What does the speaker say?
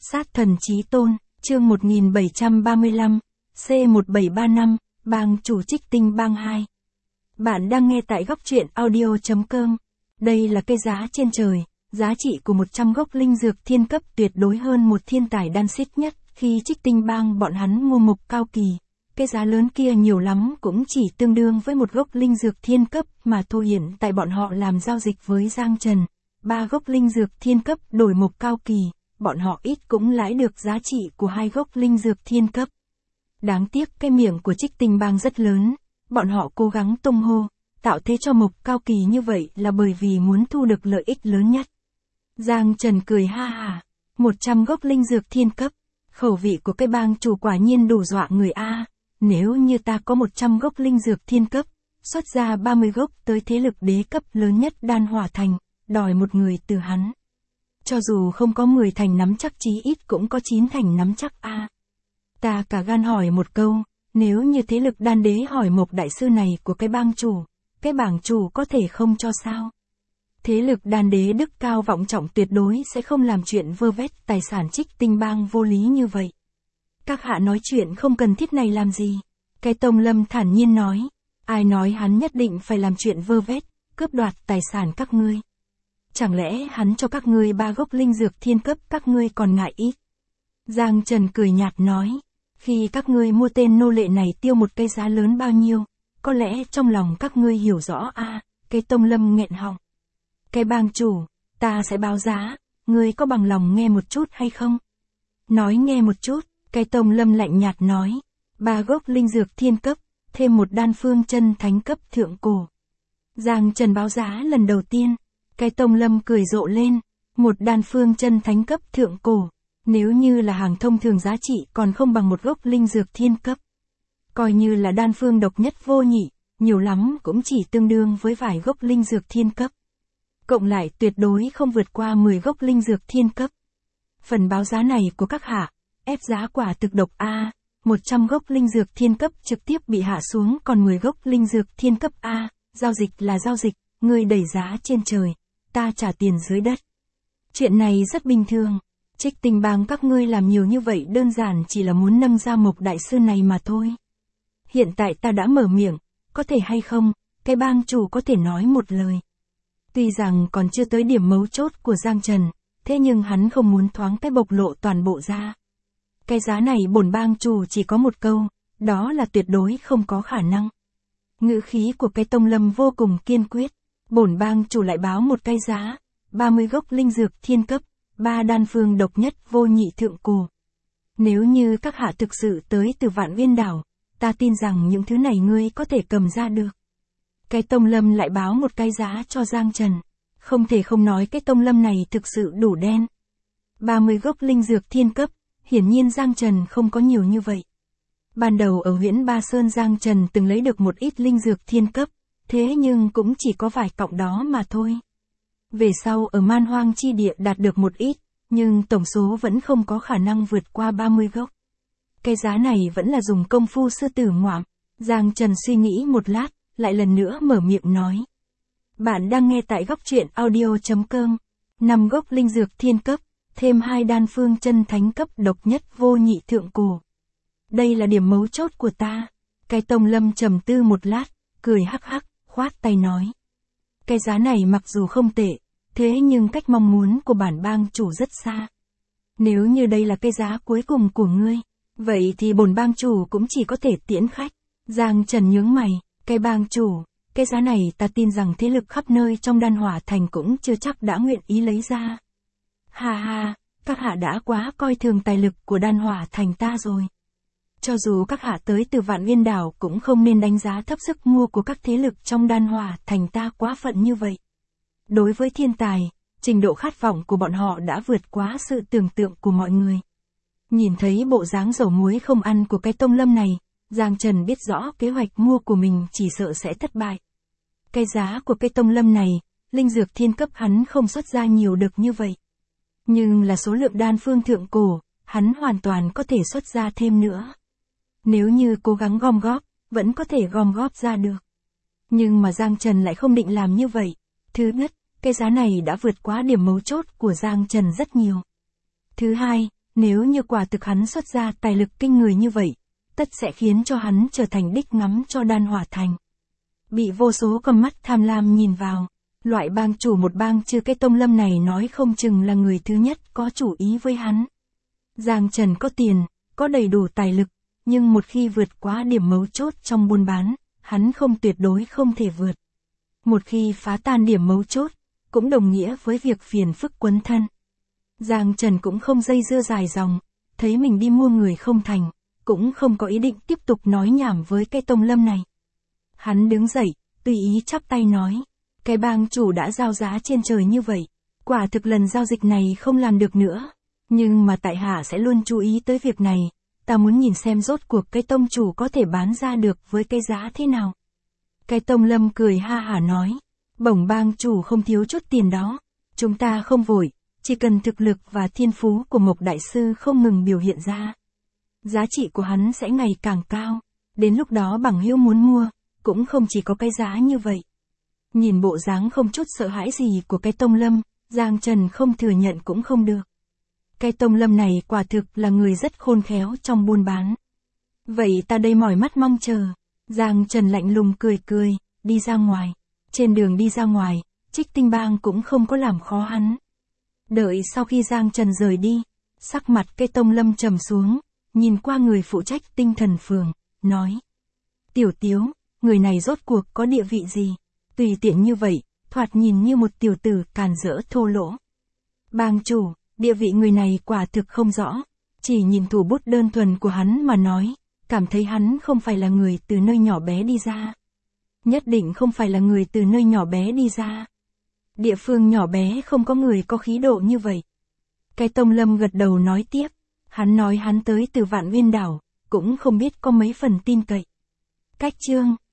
Sát thần chí tôn, chương 1735, C1735, bang chủ trích tinh bang 2. Bạn đang nghe tại góc truyện audio.com. Đây là cây giá trên trời, giá trị của 100 gốc linh dược thiên cấp tuyệt đối hơn một thiên tài đan xích nhất. Khi trích tinh bang bọn hắn mua mục cao kỳ, cái giá lớn kia nhiều lắm cũng chỉ tương đương với một gốc linh dược thiên cấp mà thôi. Hiện tại bọn họ làm giao dịch với Giang Trần, 3 gốc linh dược thiên cấp đổi mục cao kỳ, bọn họ ít cũng lãi được giá trị của 2 gốc linh dược thiên cấp. Đáng tiếc cái miệng của trích tinh bang rất lớn, bọn họ cố gắng tung hô, tạo thế cho mục cao kỳ như vậy là bởi vì muốn thu được lợi ích lớn nhất. Giang Trần cười ha hả, 100 gốc linh dược thiên cấp, khẩu vị của cái bang chủ quả nhiên đủ dọa người a. Nếu như ta có 100 gốc linh dược thiên cấp, xuất ra 30 gốc tới thế lực đế cấp lớn nhất Đan Hỏa Thành, đòi một người từ hắn. Cho dù không có 10 thành nắm chắc chí ít cũng có 9 thành nắm chắc a. Ta cả gan hỏi một câu, nếu như thế lực đan đế hỏi một đại sư này của cái bang chủ, cái bảng chủ có thể không cho sao? Thế lực đan đế đức cao vọng trọng tuyệt đối sẽ không làm chuyện vơ vét tài sản trích tinh bang vô lý như vậy. Các hạ nói chuyện không cần thiết này làm gì? Cái Tông Lâm thản nhiên nói, ai nói hắn nhất định phải làm chuyện vơ vét, cướp đoạt tài sản các ngươi? Chẳng lẽ hắn cho các ngươi 3 gốc linh dược thiên cấp các ngươi còn ngại ít? Giang Trần cười nhạt nói, khi các ngươi mua tên nô lệ này tiêu một cái giá lớn bao nhiêu, có lẽ trong lòng các ngươi hiểu rõ a. Cái Tông Lâm nghẹn họng. Cái bang chủ, ta sẽ báo giá, ngươi có bằng lòng nghe một chút hay không? Nói nghe một chút, cái Tông Lâm lạnh nhạt nói, 3 gốc linh dược thiên cấp, thêm một đan phương chân thánh cấp thượng cổ. Giang Trần báo giá lần đầu tiên, cái Tông Lâm cười rộ lên, một đan phương chân thánh cấp thượng cổ, nếu như là hàng thông thường giá trị còn không bằng một gốc linh dược thiên cấp. Coi như là đan phương độc nhất vô nhị, nhiều lắm cũng chỉ tương đương với vài gốc linh dược thiên cấp. Cộng lại tuyệt đối không vượt qua 10 gốc linh dược thiên cấp. Phần báo giá này của các hạ, ép giá quả thực độc a. 100 gốc linh dược thiên cấp trực tiếp bị hạ xuống còn 10 gốc linh dược thiên cấp a. Giao dịch là giao dịch, ngươi đẩy giá trên trời, ta trả tiền dưới đất. Chuyện này rất bình thường. Trích tinh bang các ngươi làm nhiều như vậy đơn giản chỉ là muốn nâng ra một đại sư này mà thôi. Hiện tại ta đã mở miệng, có thể hay không, cái bang chủ có thể nói một lời. Tuy rằng còn chưa tới điểm mấu chốt của Giang Trần, thế nhưng hắn không muốn thoáng cái bộc lộ toàn bộ ra. Cái giá này bổn bang chủ chỉ có một câu, đó là tuyệt đối không có khả năng. Ngữ khí của cái Tông Lâm vô cùng kiên quyết, bổn bang chủ lại báo một cái giá, 30 gốc linh dược thiên cấp, 3 đan phương độc nhất vô nhị thượng cổ. Nếu như các hạ thực sự tới từ Vạn Uyên Đảo, ta tin rằng những thứ này ngươi có thể cầm ra được. Cái Tông Lâm lại báo một cái giá cho Giang Trần. Không thể không nói cái Tông Lâm này thực sự đủ đen. 30 gốc linh dược thiên cấp, hiển nhiên Giang Trần không có nhiều như vậy. Ban đầu ở Huyễn Ba Sơn Giang Trần từng lấy được một ít linh dược thiên cấp, thế nhưng cũng chỉ có vài cọng đó mà thôi. Về sau ở Man Hoang chi địa đạt được một ít, nhưng tổng số vẫn không có khả năng vượt qua 30 gốc. Cái giá này vẫn là dùng công phu sư tử ngoạm. Giang Trần suy nghĩ một lát, lại lần nữa mở miệng nói. Bạn đang nghe tại góc truyện audio.com. 5 gốc linh dược thiên cấp, thêm 2 đan phương chân thánh cấp độc nhất vô nhị thượng cổ. Đây là điểm mấu chốt của ta. Cái Tông Lâm trầm tư một lát, cười hắc hắc, khoát tay nói. Cái giá này mặc dù không tệ, thế nhưng cách mong muốn của bản bang chủ rất xa. Nếu như đây là cái giá cuối cùng của ngươi, vậy thì bổn bang chủ cũng chỉ có thể tiễn khách. Giang Trần nhướng mày, cái bang chủ, cái giá này ta tin rằng thế lực khắp nơi trong Đan Hỏa Thành cũng chưa chắc đã nguyện ý lấy ra. Ha ha, các hạ đã quá coi thường tài lực của Đan Hỏa Thành ta rồi. Cho dù các hạ tới từ Vạn Uyên Đảo cũng không nên đánh giá thấp sức mua của các thế lực trong Đan Hỏa Thành ta quá phận như vậy. Đối với thiên tài, trình độ khát vọng của bọn họ đã vượt quá sự tưởng tượng của mọi người. Nhìn thấy bộ dáng dầu muối không ăn của cái Tông Lâm này, Giang Trần biết rõ kế hoạch mua của mình chỉ sợ sẽ thất bại. Cái giá của cái Tông Lâm này, linh dược thiên cấp hắn không xuất ra nhiều được như vậy. Nhưng là số lượng đan phương thượng cổ, hắn hoàn toàn có thể xuất ra thêm nữa. Nếu như cố gắng gom góp, vẫn có thể gom góp ra được. Nhưng mà Giang Trần lại không định làm như vậy. Thứ nhất, cái giá này đã vượt quá điểm mấu chốt của Giang Trần rất nhiều. Thứ hai, Nếu như quả thực hắn xuất ra tài lực kinh người như vậy, tất sẽ khiến cho hắn trở thành đích ngắm cho Đan Hỏa Thành. Bị vô số con mắt tham lam nhìn vào, loại bang chủ một bang Chư Cây Tông Lâm này nói không chừng là người thứ nhất có chủ ý với hắn. Giang Trần có tiền, có đầy đủ tài lực, nhưng một khi vượt quá điểm mấu chốt trong buôn bán, hắn không tuyệt đối không thể vượt. Một khi phá tan điểm mấu chốt, cũng đồng nghĩa với việc phiền phức quấn thân. Giang Trần cũng không dây dưa dài dòng, thấy mình đi mua người không thành, cũng không có ý định tiếp tục nói nhảm với cái Tông Lâm này. Hắn đứng dậy, tùy ý chắp tay nói, cái bang chủ đã giao giá trên trời như vậy, quả thực lần giao dịch này không làm được nữa, nhưng mà tại hạ sẽ luôn chú ý tới việc này, ta muốn nhìn xem rốt cuộc cái tông chủ có thể bán ra được với cái giá thế nào. Cái Tông Lâm cười ha hả nói, bổng bang chủ không thiếu chút tiền đó, chúng ta không vội, chỉ cần thực lực và thiên phú của Mộc Đại Sư không ngừng biểu hiện ra. Giá trị của hắn sẽ ngày càng cao, đến lúc đó bằng hữu muốn mua, cũng không chỉ có cái giá như vậy. Nhìn bộ dáng không chút sợ hãi gì của cái Tông Lâm, Giang Trần không thừa nhận cũng không được. Cái Tông Lâm này quả thực là người rất khôn khéo trong buôn bán. Vậy ta đây mỏi mắt mong chờ. Giang Trần lạnh lùng cười cười, đi ra ngoài. Trên đường đi ra ngoài, Trích Tinh Bang cũng không có làm khó hắn. Đợi sau khi Giang Trần rời đi, sắc mặt cái Tông Lâm trầm xuống, nhìn qua người phụ trách tinh thần phường, nói. Tiểu Tiếu, người này rốt cuộc có địa vị gì? Tùy tiện như vậy, thoạt nhìn như một tiểu tử càn rỡ thô lỗ. Bang chủ, địa vị người này quả thực không rõ, chỉ nhìn thủ bút đơn thuần của hắn mà nói, cảm thấy hắn không phải là người từ nơi nhỏ bé đi ra. Nhất định không phải là người từ nơi nhỏ bé đi ra. Địa phương nhỏ bé không có người có khí độ như vậy. Cái Tông Lâm gật đầu nói tiếp, hắn nói hắn tới từ Vạn Nguyên Đảo, cũng không biết có mấy phần tin cậy. Cách chương